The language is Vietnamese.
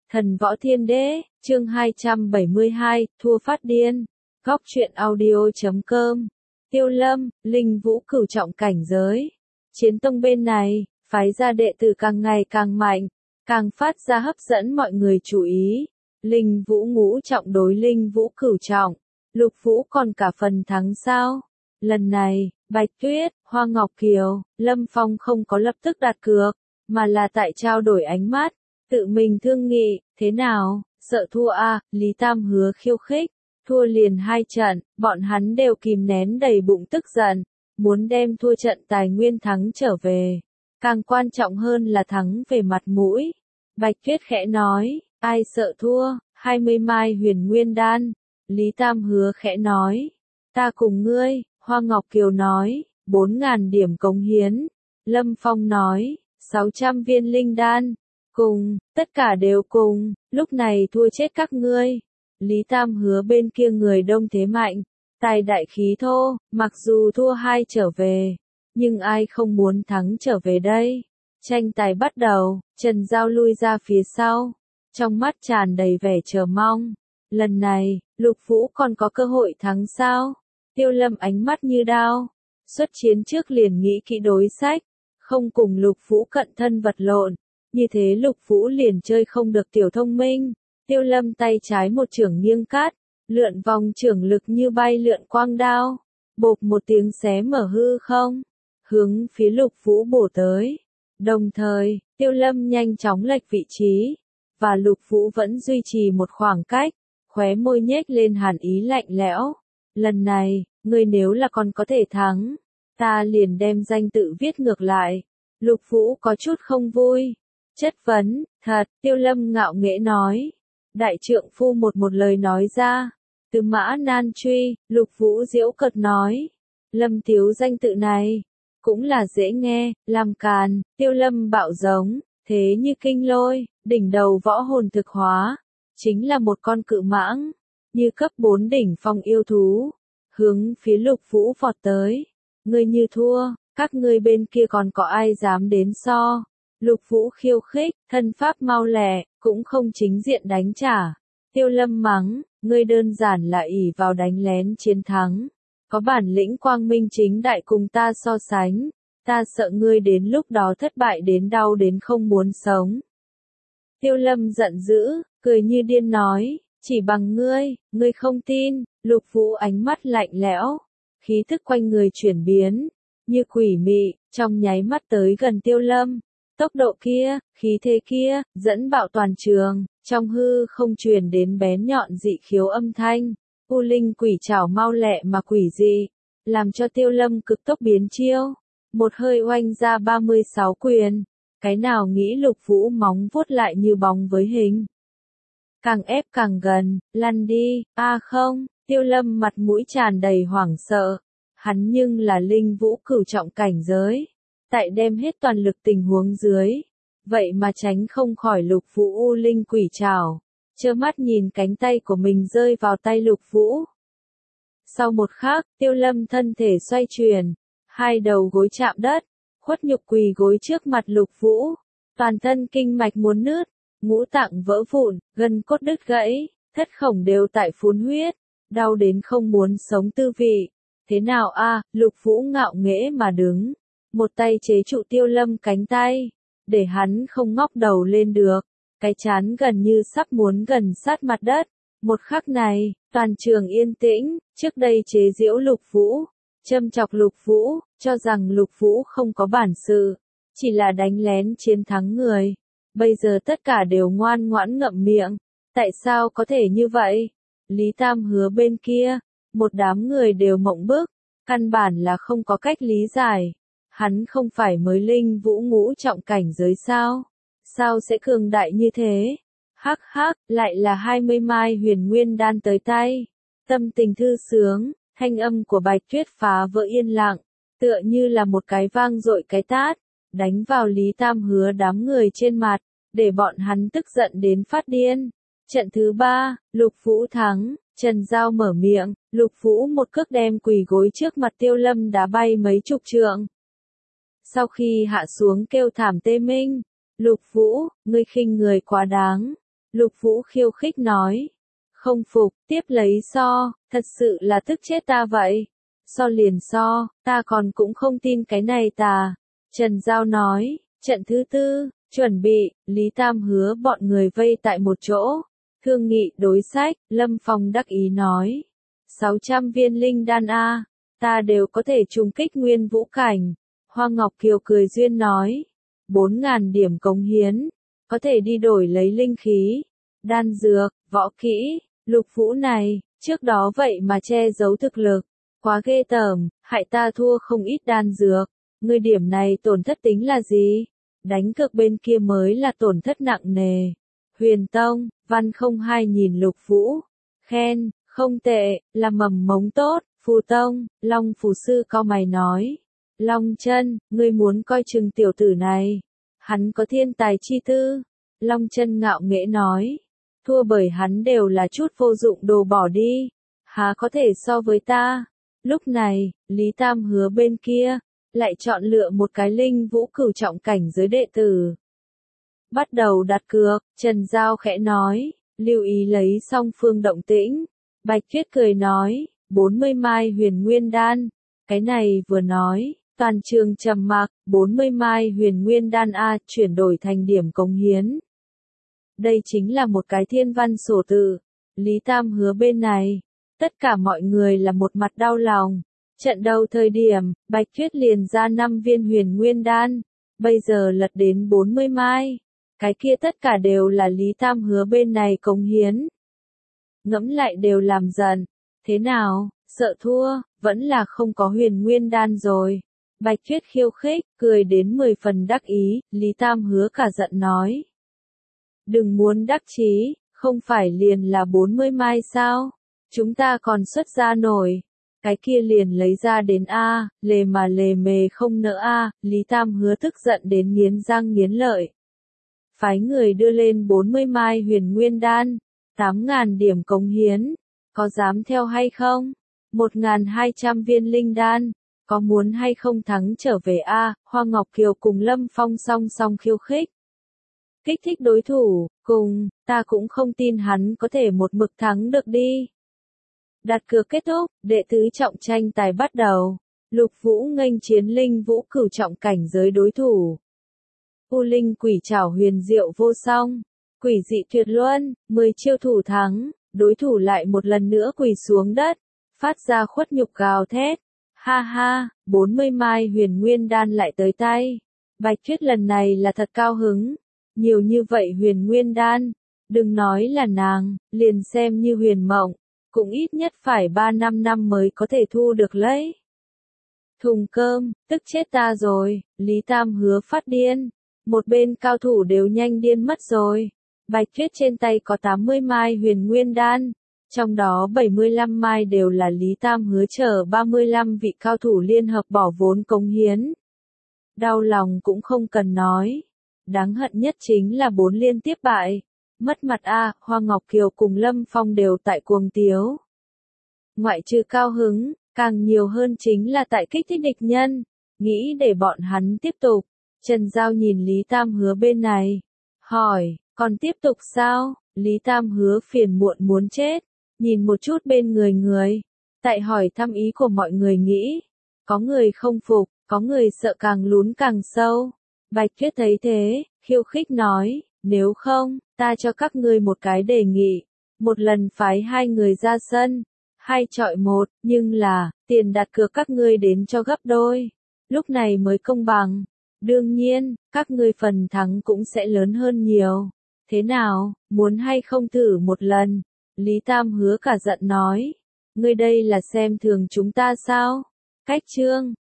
Thần võ thiên đế, chương 272, thua phát điên. Góc truyện audio.com. Tiêu Lâm, Linh Vũ cửu trọng cảnh giới. Chiến tông bên này, phái ra đệ tử càng ngày càng mạnh, càng phát ra hấp dẫn mọi người chú ý. Linh Vũ ngũ trọng đối Linh Vũ cửu trọng, Lục Vũ còn cả phần thắng sao? Lần này, Bạch Tuyết, Hoa Ngọc Kiều, Lâm Phong không có lập tức đặt cược, mà là tại trao đổi ánh mắt, tự mình thương nghị, thế nào, sợ thua à? Lý Tam hứa khiêu khích, thua liền 2 trận, bọn hắn đều kìm nén đầy bụng tức giận, muốn đem thua trận tài nguyên thắng trở về. Càng quan trọng hơn là thắng về mặt mũi. Bạch Tuyết khẽ nói, ai sợ thua, 20 mai huyền nguyên đan. Lý Tam hứa khẽ nói, ta cùng ngươi. Hoa Ngọc Kiều nói, 4.000 điểm cống hiến. Lâm Phong nói, 600 viên linh đan. Cùng, tất cả đều cùng, lúc này thua chết các ngươi. Lý Tam hứa bên kia người đông thế mạnh, tài đại khí thô, mặc dù thua 2 trở về, nhưng ai không muốn thắng trở về đây. Tranh tài bắt đầu, Trần Giao lui ra phía sau, trong mắt tràn đầy vẻ chờ mong. Lần này, Lục Vũ còn có cơ hội thắng sao? Tiêu Lâm ánh mắt như đao, xuất chiến trước liền nghĩ kỹ đối sách, không cùng Lục Vũ cận thân vật lộn, như thế Lục Vũ liền chơi không được tiểu thông minh. Tiêu Lâm tay trái một chưởng nghiêng cắt, lượn vòng chưởng lực như bay lượn quang đao, bộp một tiếng xé mở hư không, hướng phía Lục Vũ bổ tới. Đồng thời, Tiêu Lâm nhanh chóng lệch vị trí, và Lục Vũ vẫn duy trì một khoảng cách, khóe môi nhếch lên hàn ý lạnh lẽo. Lần này, ngươi nếu là còn có thể thắng, ta liền đem danh tự viết ngược lại. Lục Vũ có chút không vui. Chất vấn, thật, Tiêu Lâm ngạo nghễ nói. Đại trượng phu một lời nói ra. Từ Mã Nan Truy, Lục Vũ giễu cợt nói. Lâm thiếu danh tự này, cũng là dễ nghe, làm càn. Tiêu Lâm bạo giống, thế như kinh lôi, đỉnh đầu võ hồn thực hóa, chính là một con cự mãng, như cấp 4 đỉnh phong yêu thú, hướng phía Lục Vũ vọt tới. Ngươi như thua, các ngươi bên kia còn có ai dám đến so? Lục Vũ khiêu khích, thân pháp mau lẹ, cũng không chính diện đánh trả. Tiêu Lâm mắng, ngươi đơn giản là ỷ vào đánh lén chiến thắng, có bản lĩnh quang minh chính đại cùng ta so sánh, ta sợ ngươi đến lúc đó thất bại đến đau đến không muốn sống. Tiêu Lâm giận dữ, cười như điên nói, chỉ bằng ngươi không tin. Lục Vũ ánh mắt lạnh lẽo, khí thức quanh người chuyển biến, như quỷ mị, trong nháy mắt tới gần Tiêu Lâm. Tốc độ kia, khí thế kia, dẫn bạo toàn trường, trong hư không truyền đến bén nhọn dị khiếu âm thanh, u linh quỷ trảo mau lẹ mà quỷ dị, làm cho Tiêu Lâm cực tốc biến chiêu, một hơi oanh ra 36 quyền, cái nào nghĩ Lục Vũ móng vuốt lại như bóng với hình. Càng ép càng gần, lăn đi, không, Tiêu Lâm mặt mũi tràn đầy hoảng sợ, hắn nhưng là Linh Vũ cửu trọng cảnh giới. Tại đem hết toàn lực tình huống dưới, vậy mà tránh không khỏi Lục Vũ u linh quỷ trảo, trơ mắt nhìn cánh tay của mình rơi vào tay Lục Vũ. Sau một khắc, Tiêu Lâm thân thể xoay chuyển, 2 đầu gối chạm đất, khuất nhục quỳ gối trước mặt Lục Vũ, toàn thân kinh mạch muốn nứt, ngũ tạng vỡ vụn, gân cốt đứt gãy, thất khổng đều tại phun huyết, đau đến không muốn sống tư vị. Thế nào a? Lục Vũ ngạo nghễ mà đứng, một tay chế trụ Tiêu Lâm cánh tay, để hắn không ngóc đầu lên được, cái trán gần như sắp muốn gần sát mặt đất. Một khắc này, toàn trường yên tĩnh, trước đây chế giễu Lục Vũ, châm chọc Lục Vũ, cho rằng Lục Vũ không có bản sự, chỉ là đánh lén chiến thắng người. Bây giờ tất cả đều ngoan ngoãn ngậm miệng, tại sao có thể như vậy? Lý Tam hứa bên kia, một đám người đều mộng bức, căn bản là không có cách lý giải. Hắn không phải mới Linh Vũ ngũ trọng cảnh giới sao? Sao sẽ cường đại như thế? Hắc hắc, lại là 20 mai huyền nguyên đan tới tay. Tâm tình thư sướng, thanh âm của Bạch Tuyết phá vỡ yên lặng, tựa như là một cái vang dội cái tát, đánh vào Lý Tam hứa đám người trên mặt, để bọn hắn tức giận đến phát điên. Trận thứ 3, Lục Vũ thắng, Trần Giao mở miệng, Lục Vũ một cước đem quỳ gối trước mặt Tiêu Lâm đá bay mấy chục trượng. Sau khi hạ xuống kêu thảm tê minh, Lục Vũ, ngươi khinh người quá đáng, Lục Vũ khiêu khích nói. Không phục, tiếp lấy so, thật sự là tức chết ta vậy. So liền so, ta còn cũng không tin cái này tà. Trần Giao nói, trận thứ tư, chuẩn bị, Lý Tam hứa bọn người vây tại một chỗ. Thương nghị đối sách, Lâm Phong đắc ý nói. 600 viên linh đan A, ta đều có thể trùng kích nguyên vũ cảnh. Hoa Ngọc Kiều cười duyên nói. 4.000 điểm cống hiến, có thể đi đổi lấy linh khí, đan dược, võ kỹ. Lục Vũ này, trước đó vậy mà che giấu thực lực. Quá ghê tởm, hại ta thua không ít đan dược. Ngươi điểm này tổn thất tính là gì? Đánh cược bên kia mới là tổn thất nặng nề. Huyền Tông, Văn không hai nhìn Lục Vũ. Khen, không tệ, là mầm mống tốt. Phù Tông, Long Phù Sư cau mày nói. Long Chân, ngươi muốn coi chừng tiểu tử này. Hắn có thiên tài chi tư. Long Chân ngạo nghễ nói. Thua bởi hắn đều là chút vô dụng đồ bỏ đi. Há có thể so với ta. Lúc này, Lý Tam hứa bên kia, lại chọn lựa một cái linh vũ cửu trọng cảnh giới đệ tử. Bắt đầu đặt cược, Trần Giao khẽ nói, lưu ý lấy song phương động tĩnh. Bạch Tuyết cười nói, 40 mai huyền nguyên đan. Cái này vừa nói, toàn trường trầm mặc, 40 mai huyền nguyên đan A chuyển đổi thành điểm cống hiến. Đây chính là một cái thiên văn sổ tự. Lý Tam hứa bên này, tất cả mọi người là một mặt đau lòng. Trận đầu thời điểm, Bạch Tuyết liền ra 5 viên huyền nguyên đan, bây giờ lật đến 40 mai. Cái kia tất cả đều là Lý Tam hứa bên này cống hiến. Ngẫm lại đều làm giận. Thế nào, sợ thua, vẫn là không có huyền nguyên đan rồi. Bạch Tuyết khiêu khích, cười đến 10 phần đắc ý, Lý Tam hứa cả giận nói. Đừng muốn đắc chí, không phải liền là 40 mai sao? Chúng ta còn xuất ra nổi. Cái kia liền lấy ra đến A, lề mà lề mề không nỡ A, Lý Tam hứa tức giận đến nghiến răng nghiến lợi. Phái người đưa lên 40 mai huyền nguyên đan, 8.000 điểm cống hiến, có dám theo hay không? 1.200 viên linh đan, có muốn hay không thắng trở về A, Hoa Ngọc Kiều cùng Lâm Phong song song khiêu khích. Kích thích đối thủ, cùng, ta cũng không tin hắn có thể một mực thắng được đi. Đặt cược kết thúc, đệ tứ trọng tranh tài bắt đầu. Lục Vũ nghênh chiến linh vũ cửu trọng cảnh giới đối thủ. U linh quỷ trảo huyền diệu vô song, quỷ dị tuyệt luân, 10 chiêu thủ thắng, đối thủ lại một lần nữa quỳ xuống đất, phát ra khuất nhục gào thét. Ha ha, 40 mai huyền nguyên đan lại tới tay. Bạch Tuyết lần này là thật cao hứng. Nhiều như vậy huyền nguyên đan, đừng nói là nàng, liền xem như huyền mộng, cũng ít nhất phải 3-5 năm mới có thể thu được lấy. Thùng cơm, tức chết ta rồi, Lý Tam hứa phát điên, một bên cao thủ đều nhanh điên mất rồi. Bạch Tuyết trên tay có 80 mai huyền nguyên đan, trong đó 75 mai đều là Lý Tam hứa chở 35 vị cao thủ liên hợp bỏ vốn cống hiến. Đau lòng cũng không cần nói. Đáng hận nhất chính là 4 liên tiếp bại. Mất mặt A, Hoa Ngọc Kiều cùng Lâm Phong đều tại cuồng tiếu. Ngoại trừ cao hứng, càng nhiều hơn chính là tại kích thích địch nhân. Nghĩ để bọn hắn tiếp tục. Trần Giao nhìn Lý Tam hứa bên này. Hỏi, còn tiếp tục sao? Lý Tam hứa phiền muộn muốn chết. Nhìn một chút bên người. Tại hỏi thăm ý của mọi người nghĩ. Có người không phục, có người sợ càng lún càng sâu. Bạch Tuyết thấy thế, khiêu khích nói, nếu không, ta cho các ngươi một cái đề nghị, một lần phái 2 người ra sân, 2 chọi 1, nhưng là, tiền đặt cược các ngươi đến cho gấp đôi, lúc này mới công bằng, đương nhiên, các ngươi phần thắng cũng sẽ lớn hơn nhiều, thế nào, muốn hay không thử một lần, Lý Tam hứa cả giận nói, ngươi đây là xem thường chúng ta sao, cách chương.